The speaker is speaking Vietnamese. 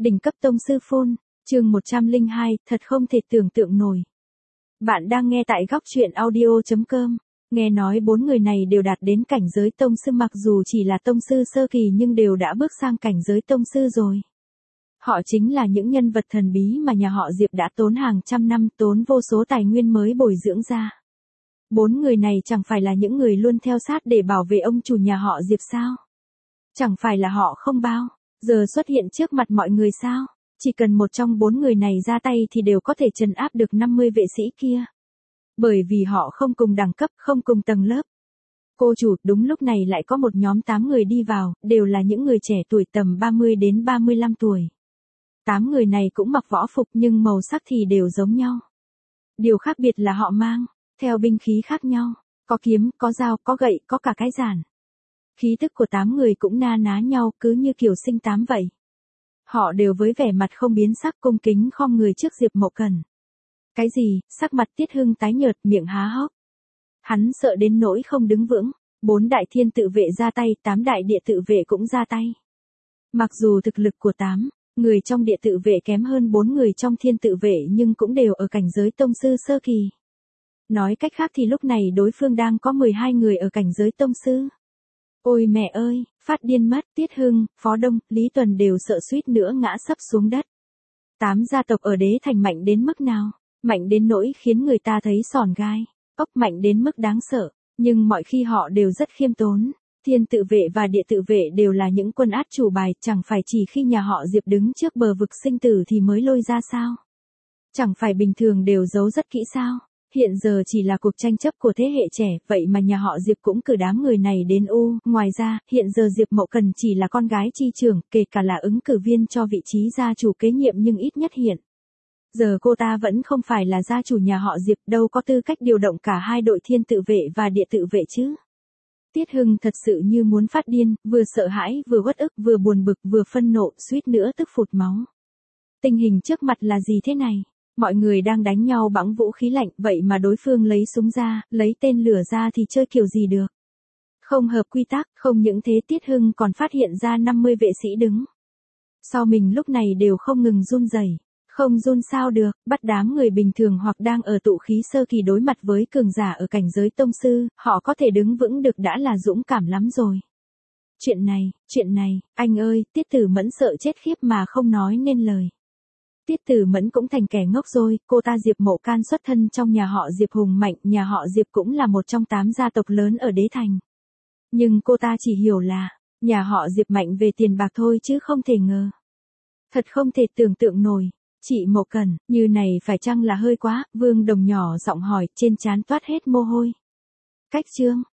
Đỉnh cấp tông sư phôn, chương 102, thật không thể tưởng tượng nổi. Bạn đang nghe tại góc truyện audio.com. Nghe nói 4 người này đều đạt đến cảnh giới tông sư, mặc dù chỉ là tông sư sơ kỳ nhưng đều đã bước sang cảnh giới tông sư rồi. Họ chính là những nhân vật thần bí mà nhà họ Diệp đã tốn hàng trăm năm, tốn vô số tài nguyên mới bồi dưỡng ra. 4 người này chẳng phải là những người luôn theo sát để bảo vệ ông chủ nhà họ Diệp sao? Chẳng phải là họ không bao giờ xuất hiện trước mặt mọi người sao? Chỉ cần một trong 4 người này ra tay thì đều có thể trấn áp được 50 vệ sĩ kia. Bởi vì họ không cùng đẳng cấp, không cùng tầng lớp. Cô chủ, đúng lúc này lại có một nhóm 8 người đi vào, đều là những người trẻ tuổi tầm 30 đến 35 tuổi. 8 người này cũng mặc võ phục nhưng màu sắc thì đều giống nhau. Điều khác biệt là họ mang theo binh khí khác nhau, có kiếm, có dao, có gậy, có cả cái giản. Khí tức của 8 người cũng na ná nhau, cứ như kiểu sinh 8 vậy. Họ đều với vẻ mặt không biến sắc, cung kính khom người trước Diệp Mậu Cần. Cái gì? Sắc mặt Tiết Hưng tái nhợt, miệng há hốc. Hắn sợ đến nỗi không đứng vững. 4 đại thiên tự vệ ra tay, 8 đại địa tự vệ cũng ra tay. Mặc dù thực lực của 8 người trong địa tự vệ kém hơn 4 người trong thiên tự vệ nhưng cũng đều ở cảnh giới tông sư sơ kỳ. Nói cách khác thì lúc này đối phương đang có 12 người ở cảnh giới tông sư. Ôi mẹ ơi, phát điên mất. Tiết Hưng, Phó Đông, Lý Tuần đều sợ suýt nữa ngã sấp xuống đất. 8 gia tộc ở Đế Thành mạnh đến mức nào? Mạnh đến nỗi khiến người ta thấy sởn gai ốc, mạnh đến mức đáng sợ. Nhưng mọi khi họ đều rất khiêm tốn. Thiên tự vệ và địa tự vệ đều là những quân át chủ bài, chẳng phải chỉ khi nhà họ Diệp đứng trước bờ vực sinh tử thì mới lôi ra sao? Chẳng phải bình thường đều giấu rất kỹ sao? Hiện giờ chỉ là cuộc tranh chấp của thế hệ trẻ, vậy mà nhà họ Diệp cũng cử đám người này đến u. Ngoài ra, hiện giờ Diệp Mậu Cần chỉ là con gái chi trưởng, kể cả là ứng cử viên cho vị trí gia chủ kế nhiệm nhưng ít nhất hiện giờ cô ta vẫn không phải là gia chủ nhà họ Diệp, đâu có tư cách điều động cả hai đội thiên tự vệ và địa tự vệ chứ. Tiết Hưng thật sự như muốn phát điên, vừa sợ hãi, vừa uất ức, vừa buồn bực, vừa phân nộ, suýt nữa tức phụt máu. Tình hình trước mặt là gì thế này? Mọi người đang đánh nhau bằng vũ khí lạnh, vậy mà đối phương lấy súng ra, lấy tên lửa ra thì chơi kiểu gì được? Không hợp quy tắc, không những thế Tiết Hưng còn phát hiện ra 50 vệ sĩ đứng sau mình lúc này đều không ngừng run rẩy. Không run sao được, bắt đám người bình thường hoặc đang ở tụ khí sơ kỳ đối mặt với cường giả ở cảnh giới tông sư, họ có thể đứng vững được đã là dũng cảm lắm rồi. Chuyện này, anh ơi, Tiết Tử Mẫn sợ chết khiếp mà không nói nên lời. Tiết Tử Mẫn cũng thành kẻ ngốc rồi, cô ta Diệp Mậu Can xuất thân trong nhà họ Diệp hùng mạnh, nhà họ Diệp cũng là một trong 8 gia tộc lớn ở Đế Thành. Nhưng cô ta chỉ hiểu là, nhà họ Diệp mạnh về tiền bạc thôi chứ không thể ngờ. Thật không thể tưởng tượng nổi. Chị Mậu Cần, như này phải chăng là hơi quá? Vương Đồng nhỏ giọng hỏi, trên trán toát hết mồ hôi. Cách trương,